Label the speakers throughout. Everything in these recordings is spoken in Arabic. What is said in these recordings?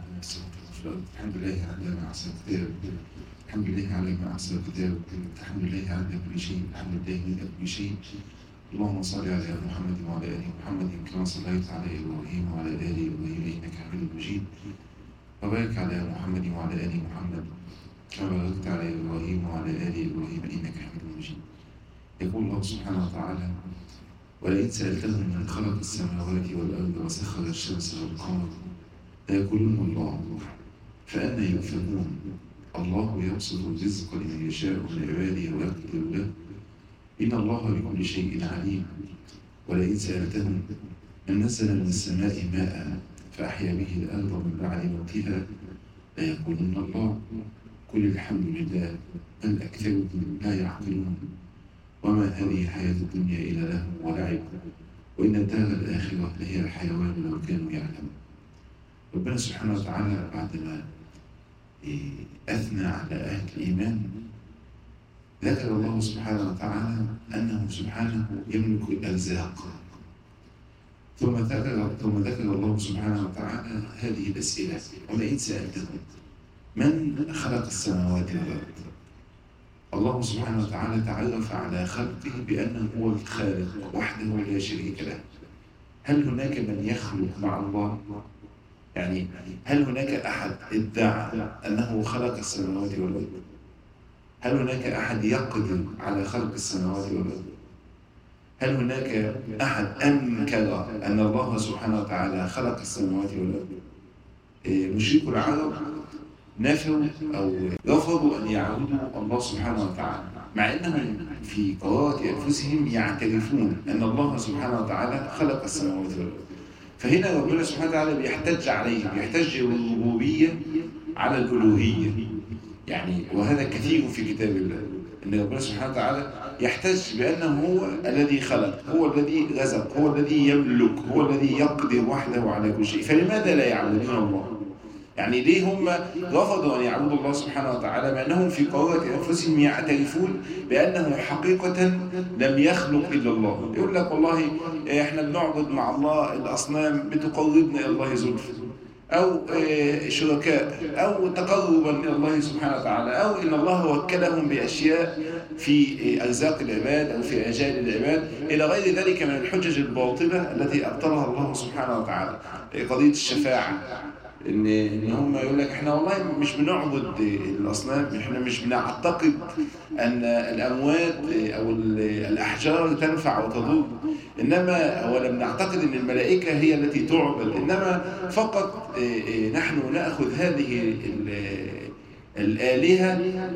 Speaker 1: الحمد لله على ما أحسن كتاب. الحمد لله على ما أحسن كتاب. الحمد لله على كل شيء. الحمد لله من كل شيء. اللهم صل على محمد وعلى آل محمد كما صليت على إبراهيم وعلى آل إبراهيم إنك حميد مجيد. وبارك على محمد وعلى آل محمد كما باركت على إبراهيم وعلى آل إبراهيم إنك حميد مجيد. يقول الله سبحانه وتعالى: ولئن سألتهم من خلق السماوات والأرض وسخر الشمس والقمر ليقولون الله، فأنى يؤفكون. الله يبسط الرزق لمن يشاء من عباده ويقدر له، إن الله بكل شيء عليم. ولئن سألتهم من نزل من السماء ماء فأحيا به الأرض من بعد موتها ليقولون الله، قل الحمد لله بل أكثرهم لا يعقلون. وما هذه الحياة الدنيا إلا لهو ولعب، وإن الدار الآخرة لهي الحيوان لو كانوا يعلمون. ربنا سبحانه وتعالى بعدما أثنى على أهل الإيمان ذكر الله سبحانه وتعالى أنه سبحانه يملك الأرزاق، ثم ذكر الله سبحانه وتعالى هذه الأسئلة: ولئن سألتهم من خلق السماوات والأرض. الله سبحانه وتعالى تعرف على خلقه بأنه هو الخالق وحده لا شريك له. هل هناك من يخلق مع الله؟ يعني هل هناك أحد ادعى أنه خلق السماوات والأرض؟ هل هناك أحد يقدر على خلق السماوات والأرض؟ هل هناك أحد أنكر أن الله سبحانه وتعالى خلق السماوات والأرض؟ مشركو العرب نفوا أو رفضوا أن يعبدوا الله سبحانه وتعالى، مع أنهم في قرارة أنفسهم يعترفون أن الله سبحانه وتعالى خلق السماوات والأرض. فهنا ربنا سبحانه وتعالى بيحتج عليهم، بيحتج بالربوبية على الألوهية. يعني وهذا كثير في كتاب الله، أن ربنا سبحانه وتعالى يحتج بأنه هو الذي خلق، هو الذي رزق، هو الذي يملك، هو الذي يقدر وحده على كل شيء. فلماذا لا يعبدون الله؟ يعني ليه هم رفضوا أن يعبدوا الله سبحانه وتعالى مع أنهم في قرارة أنفسهم يعترفون بأنه حقيقة لم يخلق إلا الله؟ يقول لك والله إحنا بنعبد مع الله الأصنام بتقربنا إلى الله زلفى، أو شركاء، أو تقربا إلى الله سبحانه وتعالى، أو إن الله وكلهم بأشياء في أرزاق العباد أو في آجال العباد، إلى غير ذلك من الحجج الباطلة التي أبطلها الله سبحانه وتعالى. قضية الشفاعة، إن هم يقول لك إحنا والله مش بنعبد الأصنام، إحنا مش بنعتقد أن الأموات أو الأحجار تنفع وتضر، إنما ولا بنعتقد أن الملائكة هي التي تعبد، إنما فقط نحن نأخذ هذه الآلهة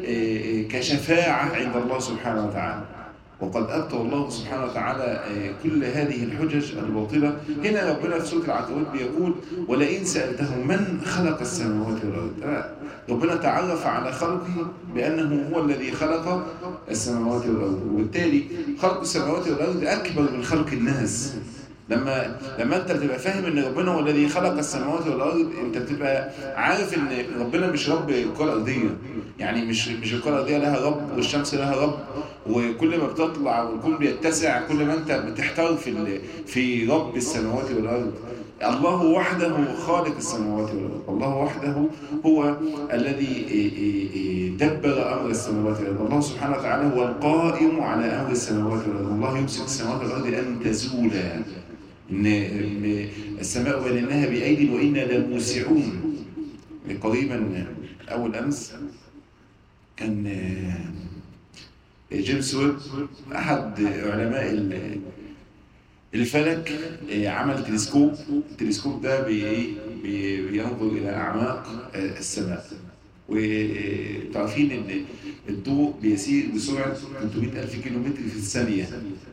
Speaker 1: كشفاعة عند الله سبحانه وتعالى. وقد أبطل الله سبحانه وتعالى كل هذه الحجج الباطلة. هنا ربنا في سورة العنكبوت بيقول: ولئن سألتهم من خلق السماوات والأرض. ربنا تعرف على خلقه بأنه هو الذي خلق السماوات والأرض، وبالتالي خلق السماوات والأرض أكبر من خلق الناس. لما انت بتبقى فاهم ان ربنا هو الذي خلق السماوات والارض، انت بتبقى عارف ان ربنا مش رب الكره الارضيه. يعني مش الكره الارضيه لها رب والشمس لها رب، وكل ما بتطلع والكون بيتسع كل ما انت بتحتار في رب السماوات والارض. الله وحده خالق السماوات والارض، الله وحده هو الذي دبر امر السماوات والارض. الله سبحانه وتعالى هو القائم على امر السماوات والارض. الله يمسك السماوات والارض ان تزولا، إن السماء بنيناها بأيد وإنا لموسعون. قريبا أول أمس كان جيمس ويب أحد علماء الفلك عمل تلسكوب. التلسكوب ده بينظر إلى أعماق السماء، وتعرفين إن الضوء بيسير بسرعة 300,000 كيلومتر في الثانية.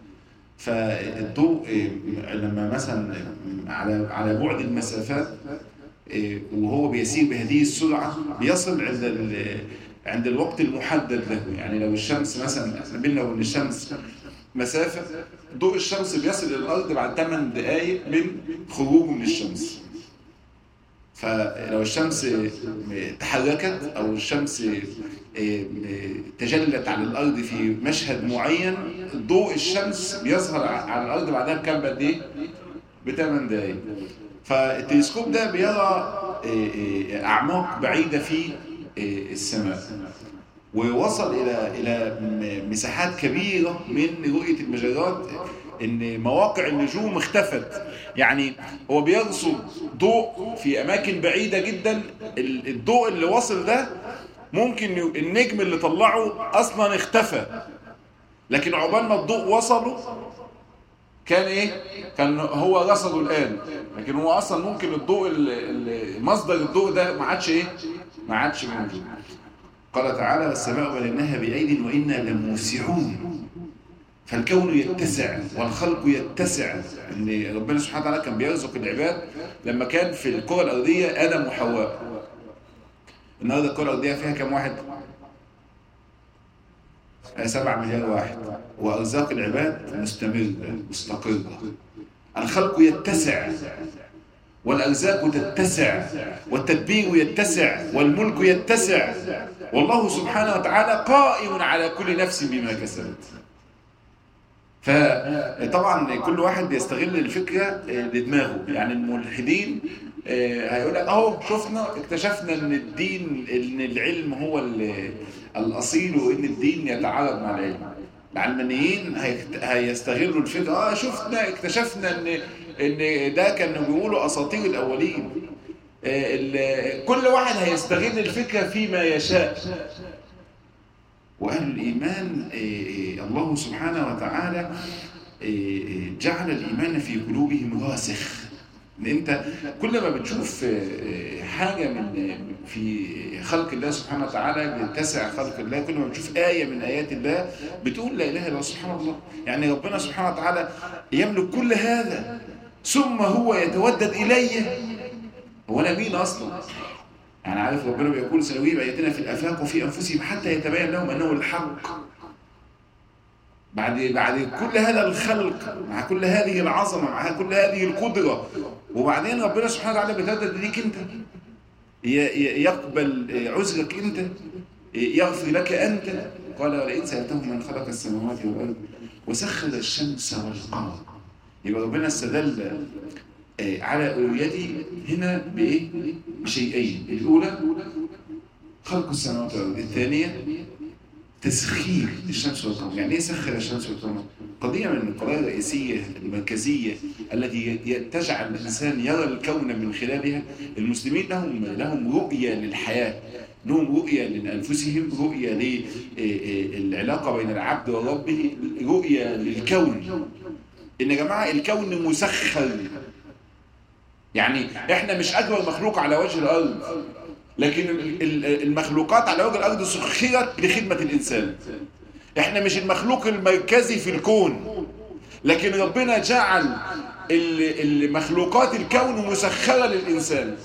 Speaker 1: فالضوء لما مثلا على بعد المسافات وهو بيسير بهذه السرعة بيصل عند الوقت المحدد له. يعني لو الشمس مثلا بيننا وبين الشمس مسافة، ضوء الشمس بيصل إلى الأرض بعد 8 دقائق من خروجه من الشمس. فلو الشمس تحركت أو الشمس تجلت على الأرض في مشهد معين، ضوء الشمس بيظهر على الأرض بعدها بكام قد إيه؟ ب8 دقايق. فالتلسكوب ده بيرى
Speaker 2: أعماق بعيدة في السماء، ووصل إلى مساحات كبيرة من رؤية المجرات، إن مواقع النجوم اختفت. يعني هو بيرصد ضوء في أماكن بعيدة جدا، الضوء اللي وصل ده ممكن النجم اللي طلعه أصلا اختفى، لكن عقبال ما الضوء وصله كان ايه؟ كان هو رصده الآن، لكن هو أصلا ممكن الضوء مصدر الضوء ده ما عادش موجود. قال تعالى: والسماء بنيناها بأيد وإنا لموسعون. فالكون يتسع والخلق يتسع. ان ربنا سبحانه وتعالى كان بيرزق العباد لما كان في الكرة الأرضية آدم وحواء. النهارده الكرة الأرضية فيها كم واحد؟ 7 مليار واحد، وأرزاق العباد مستمرة مستقرة. الخلق يتسع والأرزاق تتسع والتدبير يتسع والملك يتسع، والله سبحانه وتعالى قائم على كل نفس بما كسبت. فطبعا كل واحد بيستغل الفكرة لدماغه. يعني الملحدين هيقول لك اهو شفنا اكتشفنا ان الدين، ان العلم هو الاصيل، وان الدين يتعارض مع العلم. العلمانيين هيستغلوا الفكرة شفنا اكتشفنا ان ده كانوا بيقولوا اساطير الاولين. كل واحد هيستغل الفكرة فيما يشاء. وأهل الإيمان الله سبحانه وتعالى جعل الإيمان في قلوبهم راسخ. إن أنت كل ما بتشوف حاجة في خلق الله سبحانه وتعالى بيتسع خلق الله، كل ما بتشوف آية من آيات الله بتقول لا إله إلا الله سبحان الله. يعني ربنا سبحانه وتعالى يملك كل هذا ثم هو يتودد إليه. هو أنا مين أصلا؟ يعني عارف ربنا بيقول: سنريهم آياتنا في الآفاق وفي أنفسهم حتى يتبين لهم أنه الحق. بعد كل هذا الخلق، مع كل هذه العظمة، مع كل هذه القدرة، وبعدين ربنا سبحانه وتعالى بيتودد ليك أنت، يقبل عذرك أنت، يغفر لك أنت. قال: ولئن سألتهم من خلق السماوات والأرض وسخر الشمس والقمر. يبقى ربنا استدل على ألوهيته هنا بإيه؟ بشيئين: الأولى خلق السماوات والأرض، الثانية تسخير الشمس والقمر. يعني إيه سخر الشمس والقمر؟ قضية من القضايا الرئيسية المركزية التي تجعل الإنسان يرى الكون من خلالها. المسلمين لهم رؤية للحياة، لهم رؤية لأنفسهم، رؤية للعلاقة بين العبد وربه، رؤية للكون. إن يا جماعة الكون مسخر. يعني احنا مش اكبر مخلوق على وجه الارض، لكن المخلوقات على وجه الارض سخرت لخدمة الانسان. احنا مش المخلوق المركزي في الكون، لكن ربنا جعل المخلوقات الكون مسخرة للانسان.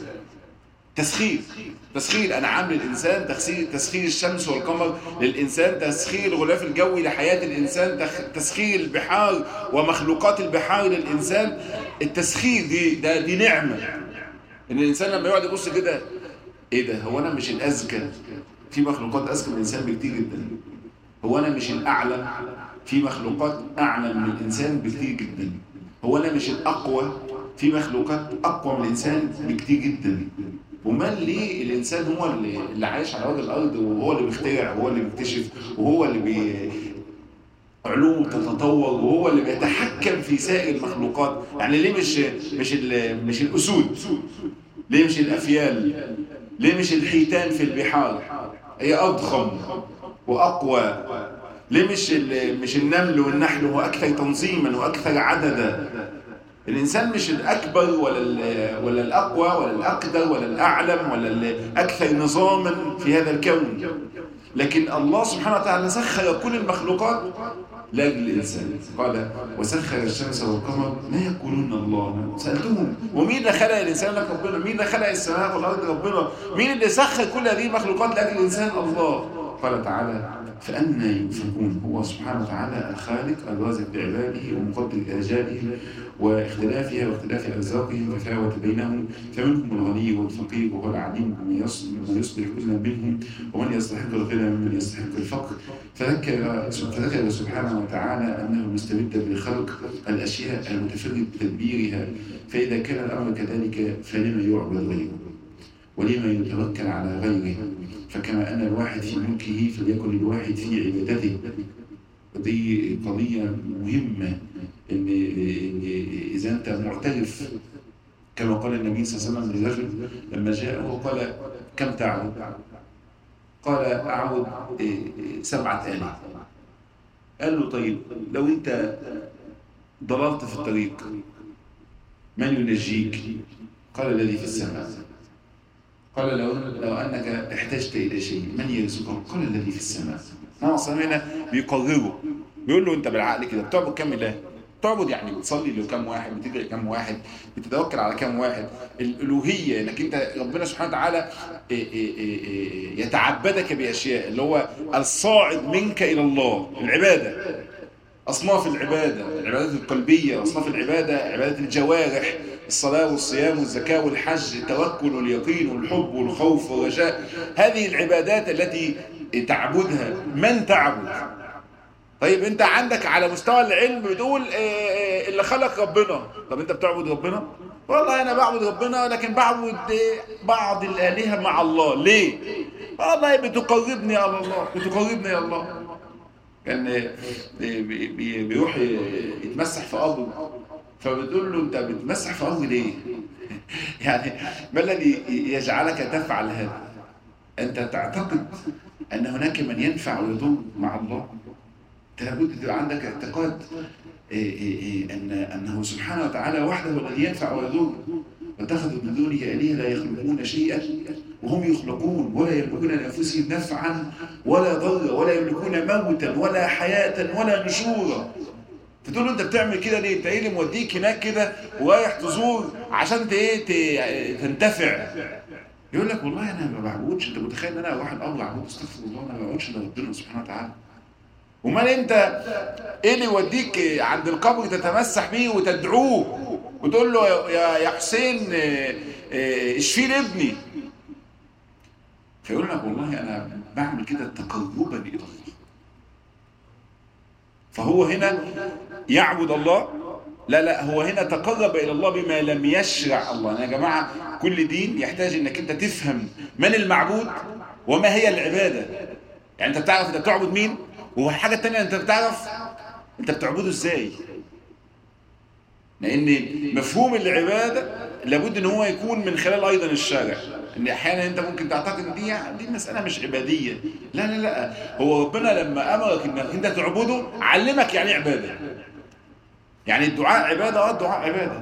Speaker 2: تسخير الانعام للانسان، تسخير الشمس والقمر للانسان، تسخير الغلاف الجوي لحياة الانسان، تسخير البحار ومخلوقات البحار للانسان. التسخير دي نعمة. ان الانسان لما يقعد يبص كده، ايه ده؟ هو انا مش الاذكى؟ في مخلوقات اذكى من الانسان بكتير جدا. هو انا مش الاعلى؟ في مخلوقات اعلى من الانسان بكتير جدا. هو انا مش الاقوى؟ في مخلوقات اقوى من الانسان بكتير جدا. ومال ليه الانسان هو اللي عايش على وجه الارض، وهو اللي بيخترع، وهو اللي بيكتشف، وهو اللي علوم تتطور، وهو اللي بيتحكم في سائر المخلوقات؟ يعني ليه مش الاسود؟ ليه مش الافيال؟ ليه مش الحيتان في البحار؟ هي اضخم واقوى. ليه مش النمل والنحل هو اكثر تنظيما واكثر عددا؟ الإنسان مش الأكبر ولا الأقوى ولا الأقدر ولا الأعلم ولا الأكثر نظاما في هذا الكون، لكن الله سبحانه وتعالى سخر كل المخلوقات لأجل الإنسان. قال: وسخر الشمس والقمر لا يقولون الله. سألتهم: ومين اللي خلق الإنسان؟ لك ربنا. مين اللي خلق السماء والأرض؟ ربنا. مين اللي سخر كل هذه المخلوقات لأجل الإنسان؟ الله. قال تعالى: فأنا يؤفكون. هو سبحانه وتعالى الخالق الرازق بعباده ومقدر آجالهم واختلافها واختلاف أرزاقهم وتفاوت بينهم، فمنهم الغني والفقير وهو العليم بمن يصلح كل منهم ومن يستحق الغنى ممن يستحق الفقر. فذكر سبحانه وتعالى أنه مستبد بخلق الأشياء المتفرد بتدبيرها، فإذا كان الأمر كذلك فلما يعبد غيره.
Speaker 1: ولمن يتوكل على غيره، فكما أن الواحد في ملكه فليكن الواحد في عبادته. ودي قضية مهمة، إن إذا أنت معترف كما قال النبي صلى الله عليه وسلم للرجل لما جاءه وقال كم تعبد؟ قال أعبد 7,000. قال له طيب لو أنت ضللت في الطريق من ينجيك؟ قال الذي في السماء. قال لو أنك احتجت إلى شيء من يرزقك؟ قال الذي في السماء. أصلا هنا بيقرره، بيقول له أنت بالعقل كده بتعبد كم إله؟ بتعبد يعني بتصلي لكم واحد، بتدعي كم واحد، بتتوكل على كم واحد. الألوهية إنك أنت ربنا سبحانه وتعالى يتعبدك بأشياء، اللي هو الصاعد منك إلى الله. العبادة أصناف العبادة، العبادات القلبية، أصناف العبادة عبادة الجوارح، الصلاة والصيام والزكاة والحج، التوكل واليقين والحب والخوف والرجاء. هذه العبادات التي تعبدها من تعبد. طيب انت عندك على مستوى العلم بتقول اللي خلق ربنا. طب انت بتعبد ربنا؟ والله انا بعبد ربنا لكن بعبد بعض الالهه مع الله. ليه؟ والله بتقربني على الله، بتقربني يا الله. كان بيروح يتمسح في قبر، فبتقول له انت بتمسح في قبر ليه؟ يعني ما الذي يجعلك تفعل هذا؟ انت تعتقد ان هناك من ينفع ويضر مع الله؟ لابد تبقى عندك اعتقاد انه سبحانه وتعالى وحده الذي ينفع ويضر، واتخذوا من دونه آلهة لا يخلقون شيئا وهم يخلقون ولا يملكون لانفسهم نفعا ولا ضرا ولا يملكون موتا ولا حياة ولا نشورا. فتقول له انت بتعمل كده ليه؟ انت ايه اللي موديك هناك كده ورايح تزور عشان تنتفع؟ يقول لك والله انا ما بعبدش. انت متخيل ان انا اروح القبر اعبد؟ استغفر الله، انا ما بعبدش الا ربنا سبحانه وتعالى. ومال انت ايه اللي يوديك عند القبر تتمسح بيه وتدعوه وتقول له يا حسين اشفي لي ابني؟ فيقول لك والله انا بعمل كده تقربا الى الله. فهو هنا يعبد الله؟ لا هو هنا تقرب الى الله بما لم يشرع الله. يا جماعه كل دين يحتاج انك انت تفهم من المعبود وما هي العباده. يعني انت بتعرف انت بتعبد مين، والحاجه الثانيه انت بتعرف انت بتعبده ازاي. لان مفهوم العباده لابد ان هو يكون من خلال ايضا الشرع. ان احيانا انت ممكن تعتقد ان دي مساله مش عباديه. لا هو ربنا لما امرك انك انت تعبده علمك يعني عباده. يعني الدعاء عباده، الدعاء عباده.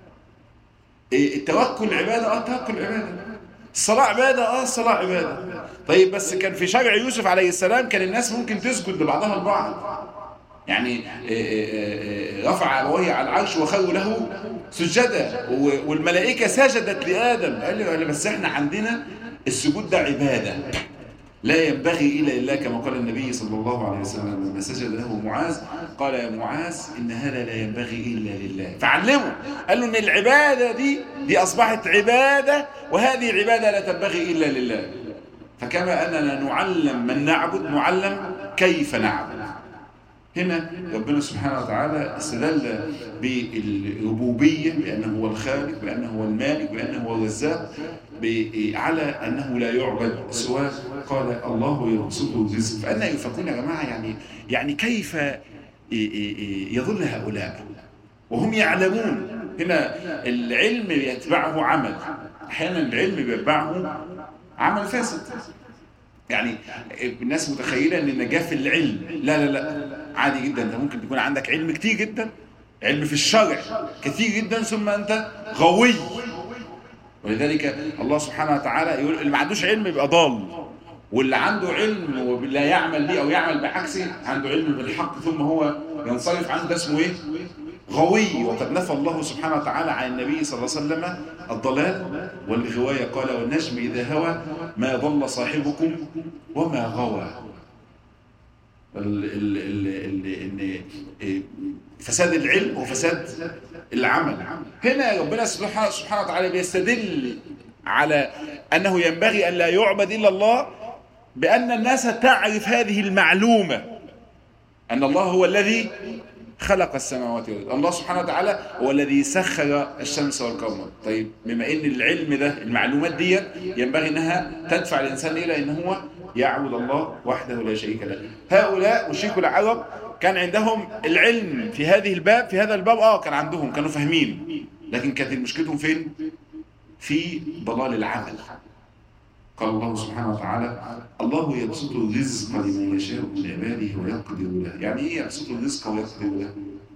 Speaker 1: التوكل عباده، التوكل عباده. الصلاه عباده، الصلاه عباده. طيب بس كان في شرع يوسف عليه السلام كان الناس ممكن تسجد لبعضها البعض. يعني رفع أبويه على العرش وخروا له سجدا، والملائكة سجدت لآدم. قال له بس احنا عندنا السجود ده عبادة لا ينبغي إلا لله، كما قال النبي صلى الله عليه وسلم لما سجد له معاذ قال يا معاذ إن هذا لا ينبغي إلا لله. فعلمه، قال له إن العبادة دي أصبحت عبادة، وهذه العبادة لا تنبغي إلا لله. فكما أننا نعلم من نعبد نعلم كيف نعبد. هنا ربنا سبحانه وتعالى استدل بالربوبية بأنه هو الخالق، بأنه هو المالك، بأنه هو الرزاق، على أنه لا يعبد سواه. قال الله يبسط الرزق فأنا يفكون يا جماعة. يعني كيف يظل هؤلاء وهم يعلمون؟ هنا العلم يتبعه عمل، أحيانا العلم يتبعه عمل فاسد. يعني الناس متخيلة ان النجاة في العلم. لا عادي جدا. انت ممكن تكون عندك علم كتير جدا، علم في الشرع كتير جدا، ثم انت غوي. ولذلك الله سبحانه وتعالى يقول اللي ما عندوش علم يبقى ضال، واللي عنده علم ولا يعمل به او يعمل بعكسه عنده علم بالحق ثم هو ينصرف عنه، ده اسمه ايه؟ غوي. وقد نفى الله سبحانه وتعالى عن النبي صلى الله عليه وسلم الضلال والغواية. قال والنجم إذا هوى ما ضل صاحبكم وما غوى. فساد العلم وفساد العمل. هنا ربنا سبحانه وتعالى بيستدل على أنه ينبغي أن لا يعبد إلا الله بأن الناس تعرف هذه المعلومة، أن الله هو الذي
Speaker 2: خلق السماوات والارض. الله سبحانه وتعالى هو الذي سخر الشمس والقمر. طيب بما ان العلم ده، المعلومات دي ينبغي انها تدفع الانسان الى ان هو يعبد الله وحده لا شريك له. هؤلاء مشركو العرب كان عندهم العلم في هذا الباب كان عندهم، كانوا فاهمين، لكن كانت مشكلتهم فين؟ في ضلال العمل. قال الله سبحانه وتعالى: الله يبسط الرزق لمن يشاء من عباده ويقدر له. يعني ايه يبسط الرزق ويقدر له؟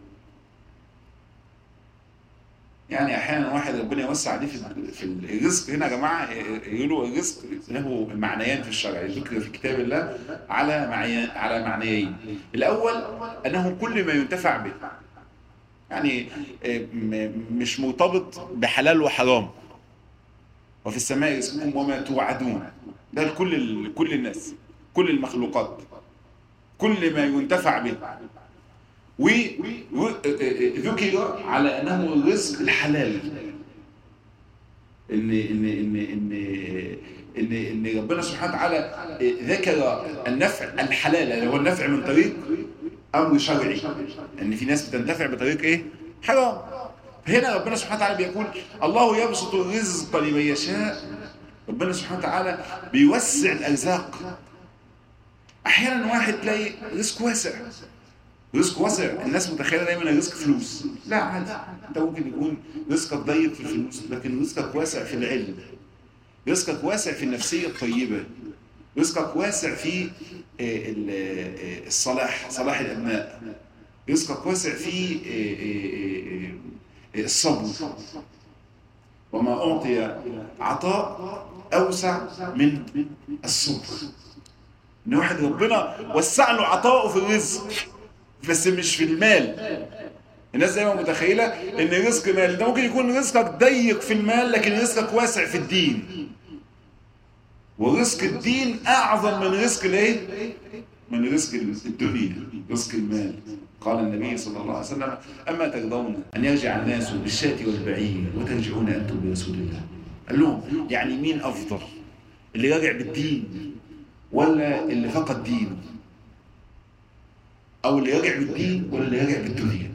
Speaker 2: يعني احيانا واحد ربنا يوسع عليه في الرزق. هنا يا جماعه يقولوا الرزق له معنيان في الشرع، ذكر في كتاب الله على معنيين. الاول انه كل ما ينتفع به، يعني مش مرتبط بحلال وحرام. وفي السماء رزقكم وما توعدون، ده لكل الناس، كل المخلوقات، كل ما ينتفع به. وذكر على انه الرزق الحلال، ان ربنا سبحانه وتعالى ذكر النفع الحلال اللي هو النفع من طريق امر شرعي، ان في ناس بتنتفع بطريق ايه؟ حرام. هنا ربنا سبحانه وتعالى بيقول: الله يبسط الرزق لمن يشاء. ربنا سبحانه وتعالى بيوسع الارزاق. احيانا واحد تلاقي رزق واسع، الناس متخيله دايما الرزق فلوس. لا، عادي، انت ممكن يكون رزقك ضيق في الفلوس، لكن رزقك واسع في العلم، رزقك واسع في النفسيه الطيبه، رزقك واسع في صلاح الابناء، رزقك واسع في الصبر. وما أعطي عطاء أوسع من الصبر. إن واحد ربنا وسع له عطاءه في الرزق، بس مش في المال. الناس دايما متخيلة إن الرزق مال. ده ممكن يكون رزقك ضيق في المال، لكن رزقك واسع في الدين. ورزق الدين أعظم من رزق الإيه؟ من رزق الدنيا، رزق المال. قال النبي صلى الله عليه وسلم: أما ترضون أن يرجع الناس بالشاة والبعير وترجعون أنتم برسول الله؟ قال لهم: يعني مين أفضل، اللي راجع بالدين ولا اللي فقد دينه؟ أو اللي راجع بالدين ولا اللي راجع بالدنيا؟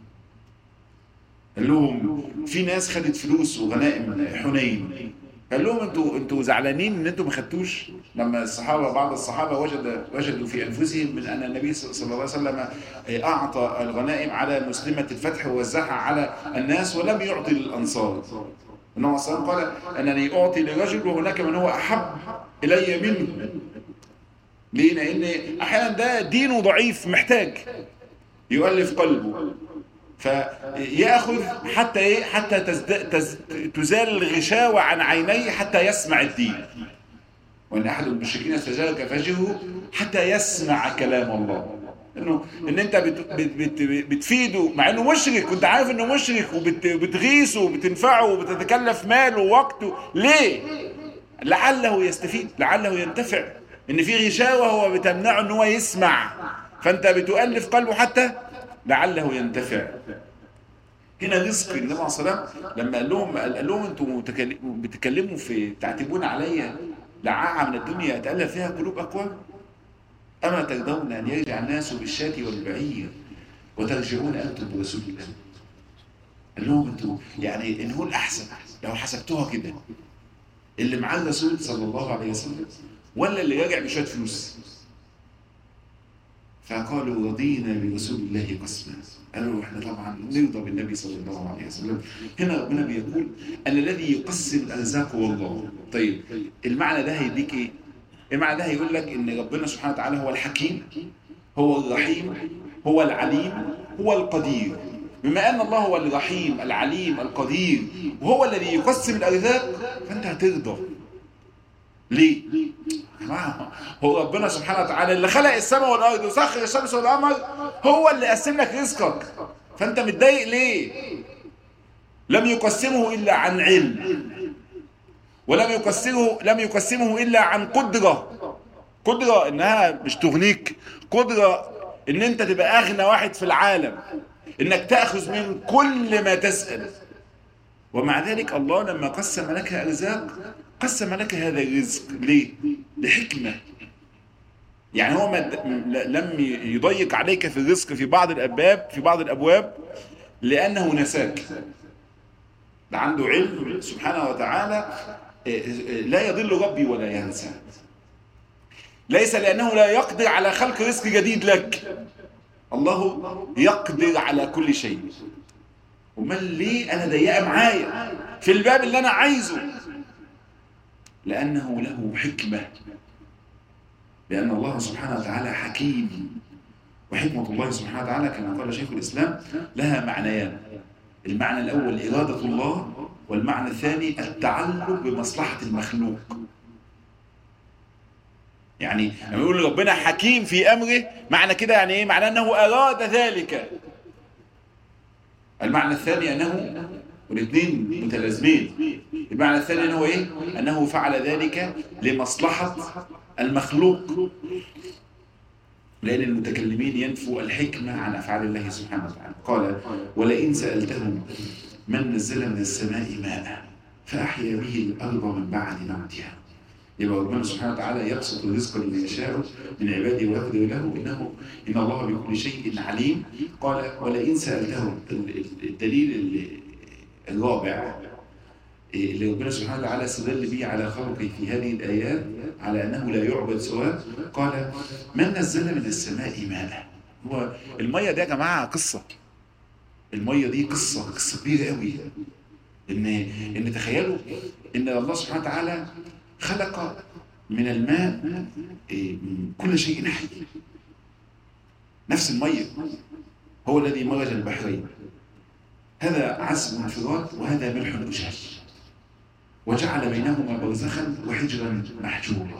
Speaker 2: قال لهم: في ناس خدت فلوس وغنائم حنين. قال لهم: انتوا زعلانين ان انتوا ما خدتوش؟ لما بعض الصحابه وجدوا في انفسهم من ان النبي صلى الله عليه وسلم اعطى الغنائم على مسلمه الفتح ووزعها على الناس ولم يعطي للانصار. النبي صلى الله عليه وسلم قال: انني اعطي لرجل وهناك من هو احب الي منه. ليه؟ لان احيانا ده دينه ضعيف، محتاج يؤلف قلبه، فيأخذ حتى ايه؟ حتى تزال الغشاوة عن عينيه حتى يسمع الدين. وان احد المشركين استجارك فاجره حتى يسمع كلام الله. ان انت بتفيده مع انه مشرك، وانت عارف انه مشرك، وبتغيثه وبتنفعه وبتتكلف ماله ووقته. ليه؟ لعله يستفيد، لعله ينتفع. ان في غشاوة هو بتمنعه ان هو يسمع، فانت بتؤلف قلبه حتى لعله ينتفع. هنا رزق النبي عليه الصلاه والسلام لما قال لهم: انتم بتتكلموا في تعتبون عليا لعاعه من الدنيا اتألف فيها قلوب اقوام؟ اما ترضون ان يرجع الناس بالشاة والبعير وترجعون انتم برسول الله؟ قال لهم: انتم يعني ان هو الاحسن لو حسبتوها كده، اللي معاه الرسول صلى الله عليه وسلم ولا اللي راجع بشويه فلوس؟ فقالوا: رضينا برسول الله قسما. قالوا: احنا طبعا نرضى بالنبي صلى الله عليه وسلم. هنا ربنا بيقول: ان الذي يقسم الارزاق هو الله. طيب المعنى ده هيديك ايه؟ المعنى ده هيقول لك ان ربنا سبحانه وتعالى هو الحكيم، هو الرحيم، هو العليم، هو القدير. بما ان الله هو الرحيم العليم القدير وهو الذي يقسم الارزاق، فانت هترضى. ليه؟ هو ربنا سبحانه وتعالى اللي خلق السماء والارض وسخر الشمس والقمر، هو اللي قسم لك رزقك، فانت متضايق ليه؟ لم يقسمه الا عن علم، ولم يقسمه الا عن قدره انها مش تغنيك، قدره ان انت تبقى اغنى واحد في العالم، انك تاخذ من كل ما تسأل. ومع ذلك الله لما قسم لك ارزاق قسم لك هذا الرزق. ليه؟ لحكمة. يعني هو لم يضيق عليك في الرزق في بعض الابواب لانه نساك. ده عنده علم سبحانه وتعالى، لا يضل ربي ولا ينسى. ليس لانه لا يقدر على خلق رزق جديد لك، الله يقدر على كل شيء. امال ليه انا ضيقه معايا في الباب اللي انا عايزه؟ لانه له حكمه، لان الله سبحانه وتعالى حكيم. وحكمه الله سبحانه وتعالى كما قال شيخ الاسلام لها معنيان: المعنى الاول اراده الله، والمعنى الثاني التعلق بمصلحه المخلوق. يعني لما يقول ربنا حكيم في امره، معنى كده يعني ايه؟ معناه انه اراد ذلك. المعنى الثاني انه، والاثنين متلازمين، المعنى الثاني انه ايه؟ انه فعل ذلك لمصلحة المخلوق، لان المتكلمين ينفوا الحكمة عن افعال الله سبحانه وتعالى. قال: ولئن سألتهم من نزل من السماء ماء فأحيا به الأرض من بعد موتها. يبقى ربنا سبحانه وتعالى يبسط الرزق لمن يشاء من عباده ويقدر له، إن الله بكل شيء عليم. قال: ولئن سألتهم. الدليل الرابع اللي ربنا سبحانه وتعالى استدل به على خلقه في هذه الآيات على أنه لا يعبد سواه، قال: من نزل من السماء ماء. هو المية دي يا جماعة قصة، المية دي قصة كبيرة قوي. إن تخيلوا إن الله سبحانه وتعالى خلق من الماء كل شيء حي. نفس المية هو الذي مرج البحرين، هذا عذب انفراد وهذا ملح أجاج، وجعل بينهما برزخا وحجرا محجورا.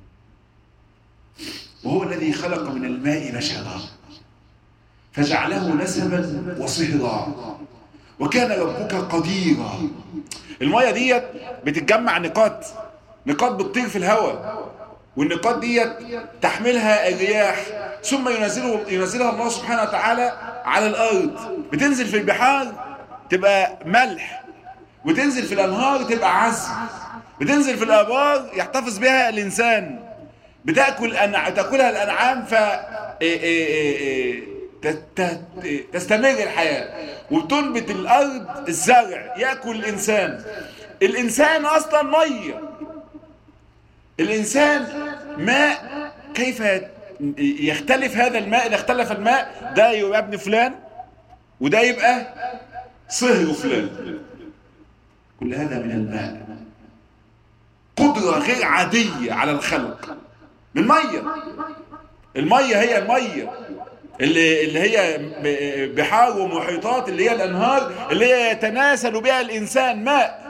Speaker 2: وهو الذي خلق من الماء بشرا فجعله نسبا وصهرا وكان ربك قديرا. المية ديت بتتجمع نقاط بتطير في الهواء، والنقاط ديت تحملها الرياح، ثم ينزلها الله سبحانه وتعالى على الأرض. بتنزل في البحار تبقى ملح، وتنزل في الأنهار تبقى عذب، بتنزل في الآبار يحتفظ بها الإنسان، تأكلها الأنعام تستمر الحياة، وتنبت الأرض الزرع يأكل الإنسان أصلا مية، الإنسان ماء. كيف يختلف هذا الماء؟ إذا اختلف الماء ده يبقى ابن فلان وده يبقى صهر فلان. كل هذا من الماء، قدرة غير عادية على الخلق من مية. المية هي المية اللي هي بحار ومحيطات، اللي هي الأنهار اللي هي يتناسل بها الإنسان، ماء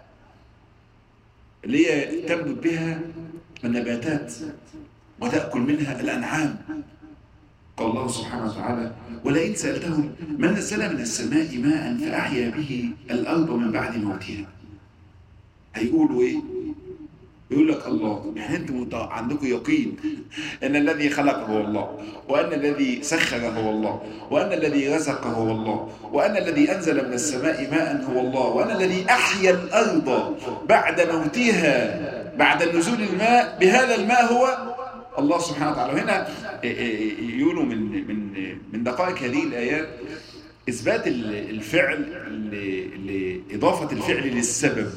Speaker 2: اللي هي تنبت بها النباتات وتأكل منها الأنعام. قال الله سبحانه وتعالى: ولئن سألتهم من نزل من السماء ماء فأحيا به الأرض من بعد موتها. هيقولوا إيه؟ يقول لك الله. يعني أنتم عندكم يقين أن الذي خلق هو الله، وأن الذي سخر هو الله، وأن الذي رزق هو الله، وأن الذي أنزل من السماء ماء هو الله، وأن الذي أحيا الأرض بعد موتها بعد نزول الماء بهذا الماء هو الله سبحانه وتعالى. وهنا يقولوا من دقائق هذه الآيات إثبات الفعل لإضافة الفعل للسبب،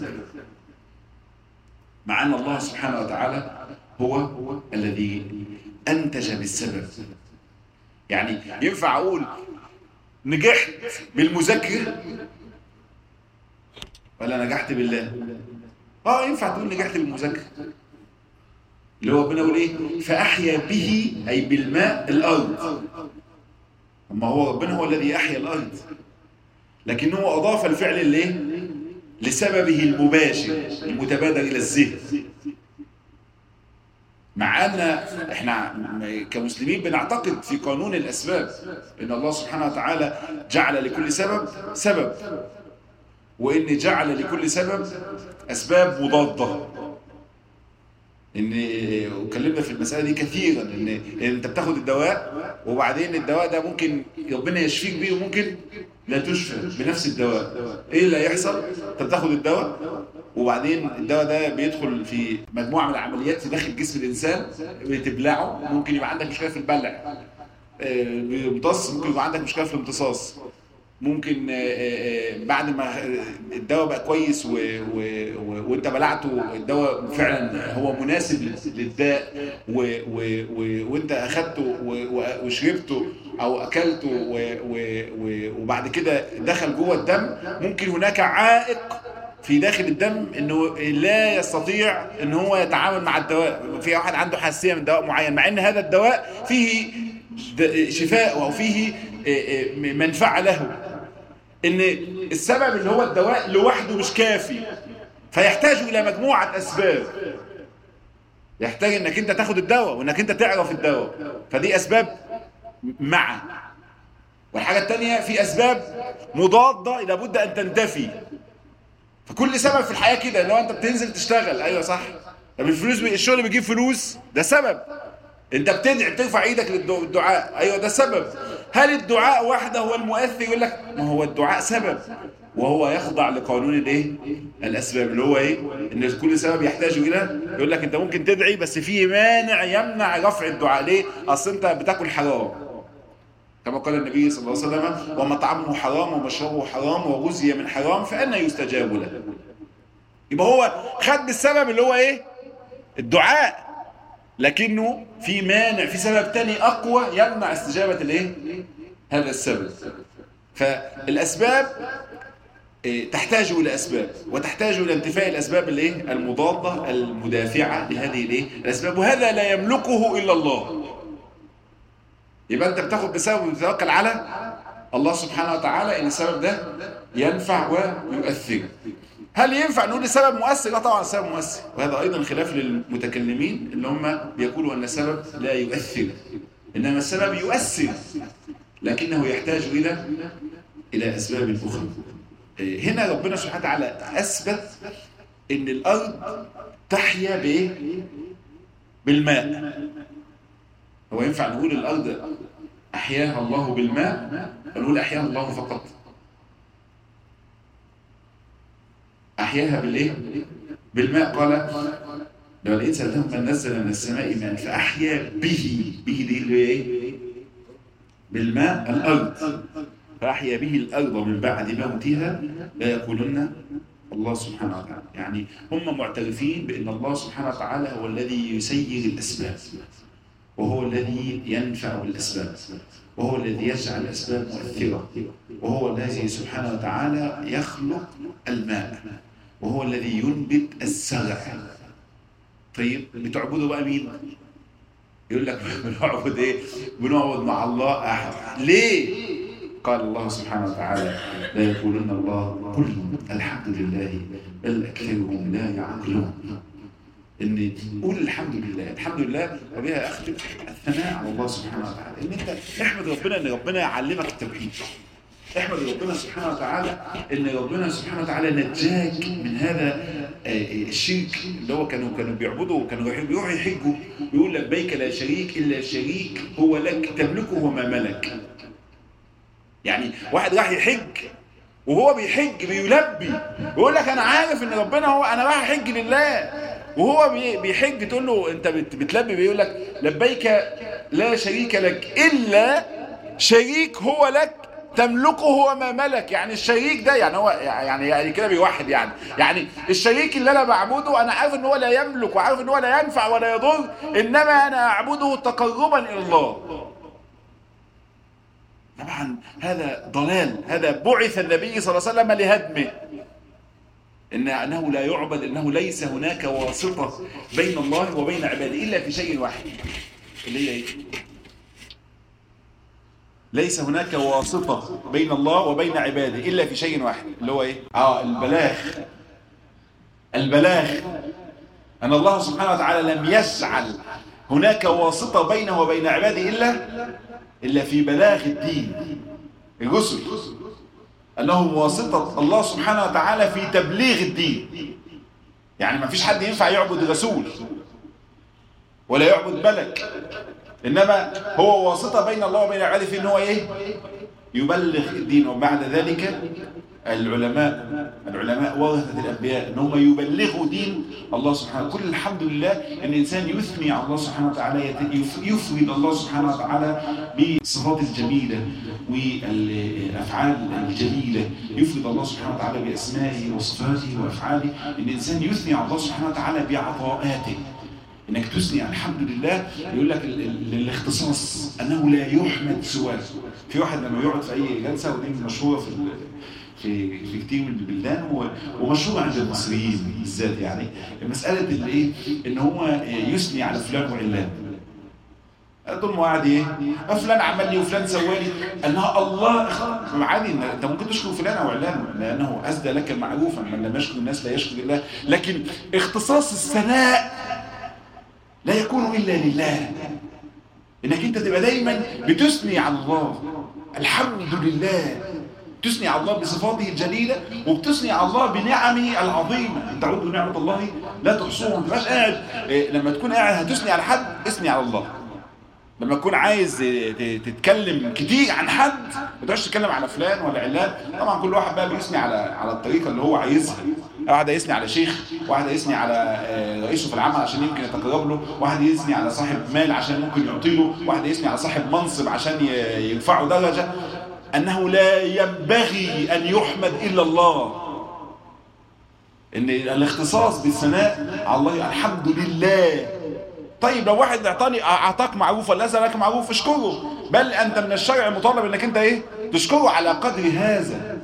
Speaker 2: مع أن الله سبحانه وتعالى هو الذي أنتج بالسبب. يعني ينفع أقول نجحت بالمذاكرة ولا نجحت بالله؟ ينفع تقول نجحت بالمذاكرة، اللي هو ربنا يقول ايه؟ فأحيا به أي بالماء الأرض. أما هو ربنا هو الذي أحيا الأرض، لكنه أضاف الفعل ليه؟ لسببه المباشر المتبادر إلى الذهن. مع أن احنا كمسلمين بنعتقد في قانون الأسباب إن الله سبحانه وتعالى جعل لكل سبب، وإن جعل لكل سبب أسباب مضادة. وكلمنا في المسألة دي كثيرا، إن أنت بتاخد الدواء وبعدين الدواء ده ممكن ربنا يشفيك بيه وممكن لا تشفى بنفس الدواء. إيه اللي هيحصل؟ أنت بتاخد الدواء وبعدين الدواء ده بيدخل في مجموعه من العمليات في داخل جسم الانسان بتبلعه. ممكن يبقى عندك مشكله في البلع، بيمتص، ممكن يبقى عندك مشكله في الامتصاص، ممكن بعد ما الدواء بقى كويس وانت بلعته الدواء فعلا هو مناسب للداء وانت اخدته وشربته او اكلته وبعد كده دخل جوه الدم، ممكن هناك عائق في داخل الدم انه لا يستطيع ان هو يتعامل مع الدواء. في واحد عنده حساسيه من دواء معين مع ان هذا الدواء فيه شفاء او فيه منفعه له، ان السبب اللي هو الدواء لوحده مش كافي، فيحتاج الى مجموعه اسباب. يحتاج انك انت تاخد الدواء وانك انت تعرف الدواء، فدي اسباب مع. والحاجه الثانيه في اسباب مضاده لابد ان تنتفي. فكل سبب في الحياه كده، لو انت بتنزل تشتغل ايوه صح، طب الفلوس الشغل بيجيب فلوس ده سبب. انت بتدعي بترفع ايدك للدعاء ايوه ده سبب. هل الدعاء وحده هو المؤثر؟ يقول لك ما هو الدعاء سبب وهو يخضع لقانون الايه؟ الاسباب، اللي هو ايه؟ ان كل سبب يحتاج الى. يقول لك انت ممكن تدعي بس في مانع يمنع رفع الدعاء. ليه؟ اصل انت بتاكل حرام كما قال النبي صلى الله عليه وسلم: ومطعمه حرام ومشربه حرام وغذي من حرام فأنى يستجاب له. يبقى هو خد بالسبب اللي هو ايه؟ الدعاء، لكنه في مانع، في سبب تاني اقوى يمنع استجابة الايه؟ هذا السبب. فالاسباب تحتاج الى اسباب، وتحتاج الى انتفاء الاسباب الايه؟ المضادة المدافعة لهذه الايه؟ الاسباب، وهذا لا يملكه الا الله. يبقى انت بتاخد بسبب وتتوكل على الله سبحانه وتعالى ان السبب ده ينفع ويؤثر. هل ينفع نقول السبب مؤثر؟ لا طبعا السبب مؤثر، وهذا ايضا خلاف للمتكلمين اللي هم بيقولوا ان السبب لا يؤثر، انما السبب يؤثر لكنه يحتاج الى اسباب اخرى. هنا ربنا سبحانه وتعالى اثبت ان الارض تحيا بايه؟ بالماء. هو ينفع نقول الارض احياها الله بالماء؟ نقول احياها الله فقط؟ احياها بالايه؟ بالماء. قال لو لقيت سألتهم من نزل من السماء ماء فاحيا به دي اللي هي ايه؟ بالماء الارض، فاحيا به الارض من بعد موتها لا يقولن الله سبحانه وتعالى. يعني هم معترفين بان الله سبحانه وتعالى هو الذي يسير الاسباب، وهو الذي ينفع بالاسباب، وهو الذي يجعل الاسباب مؤثره، وهو الذي سبحانه وتعالى يخلق الماء، وهو الذي ينبت الزرع. طيب بتعبدوا بقى مين؟ يقول لك بنعبد ايه؟ بنعبد مع الله احد. ليه؟ قال الله سبحانه وتعالى: لا يقولن الله قل الحمد لله بل اكثرهم لا يعقلون. ان قول الحمد لله، الحمد لله وبها اختم الثناء على الله سبحانه وتعالى. ان انت احمد ربنا ان ربنا يعلمك التوحيد، احمد ربنا سبحانه وتعالى ان ربنا سبحانه وتعالى نجاك من هذا الشرك اللي هو كانوا بيعبدوا، كانوا بيروحوا يحجوا يقول لبيك لا شريك الا شريك هو لك تملكه وما ملك. يعني واحد راح يحج وهو بيحج بيلبي بيقول لك انا عارف ان ربنا هو، انا رايح احج لله، وهو بيحج تقول له انت بتلبي، بيقول لك لبيك لا شريك لك الا شريك هو لك تملكه وما ملك. يعني الشريك ده يعني هو يعني كده بيوحد، يعني الشريك اللي انا بعبده انا عارف ان هو لا يملك وعارف ان هو لا ينفع ولا يضر، انما انا اعبده تقربا الى الله. طبعا هذا ضلال، هذا بعث النبي صلى الله عليه وسلم لهدمه. انه لا يعبد، انه ليس هناك واسطة بين الله وبين عباده الا في شيء واحد، اللي هي ايه؟ ليس هناك واسطة بين الله وبين عباده الا في شيء واحد، اللي هو ايه؟ البلاغ. ان الله سبحانه وتعالى لم يجعل هناك واسطة بينه وبين عباده الا في بلاغ الدين. الرسل انهم واسطة الله سبحانه وتعالى في تبليغ الدين. يعني ما فيش حد ينفع يعبد رسول ولا يعبد ملك، انما هو واسطة بين الله وبين عباده في ان هو ايه؟ يبلغ الدين، وبعد ذلك العلماء ورثة الأنبياء، ان هم يبلغوا دين الله سبحانه. كل الحمد لله ان الانسان يثني على الله سبحانه وتعالى، يفرد الله سبحانه وتعالى بالصفات الجميلة والافعال الجميلة، يفرد الله سبحانه وتعالى باسمائه وصفاته وافعاله. ان الانسان يثني على الله سبحانه وتعالى بعطاءاته، انك تثني الحمد لله. يقول لك الاختصاص انه لا يحمد سواه. في واحد لما يقعد في اي جلسه، ودي مشهوره في كتير من البلدان ومشهوره عند المصريين بالذات، يعني مساله الايه، ان هو يثني على فلان وعلان. طول ما قاعد ايه، فلان عمل لي وفلان سوى لي، انها الله عادي. انت ممكن تشكر فلان او علان لانه اسدى لك معروفا، من لم يشكر الناس لا يشكر الله. لكن اختصاص الثناء لا يكون إلا لله، إنك أنت تبقى دايما بتثني على الله. الحمد لله، تثني على الله بصفاته الجليلة، وبتثني على الله بنعمه العظيمة. إن تعودوا نعمة الله لا تحصوها. ما تبقاش قاعد لما تكون قاعد هتثني على حد، اثني على الله. لما تكون عايز تتكلم كتير عن حد، ما تقعدش تتكلم على فلان ولا علان. طبعا كل واحد بقى بيثني على الطريقه اللي هو عايزها. واحد يثني على شيخ، واحد يثني على رئيسه في العمل عشان يمكن يتقرب له، واحد يثني على صاحب مال عشان ممكن يعطي له، واحد يثني على صاحب منصب عشان يرفعه درجه. انه لا ينبغي ان يحمد الا الله. ان الاختصاص بالثناء على الله، الحمد لله. طيب لو واحد اعطاك معروف ولا أسأل لك معروف، اشكره. بل انت من الشرع مطالب انك انت ايه، تشكره على قدر هذا.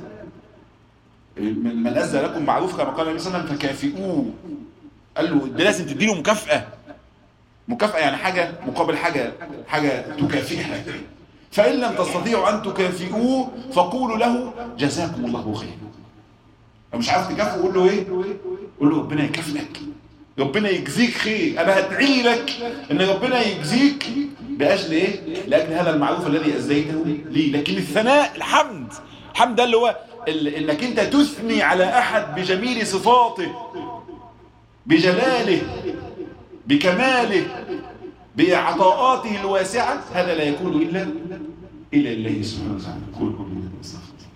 Speaker 2: من أسأل لكم معروف كما قال النبي صلى الله عليه وسلم فكافئوه. قال له ده لازم تديله مكافأة. مكافأة يعني حاجة مقابل حاجة تكافئها. فإن لم تستطيعوا أن تكافئوه فقولوا له جزاكم الله خير. لو مش عارف تكافئه قول له ايه؟ قول له ربنا يكافئك، ربنا يجزيك خير. انا هدعي لك ان ربنا يجزيك باجل ايه؟ لاجل هذا المعروف الذي ازيته لي. لكن الثناء، الحمد ده اللي هو انك انت تثني على احد بجميل صفاته، بجلاله، بكماله، بعطاءاته الواسعه. هذا لا يكون الا لله سبحانه وتعالى.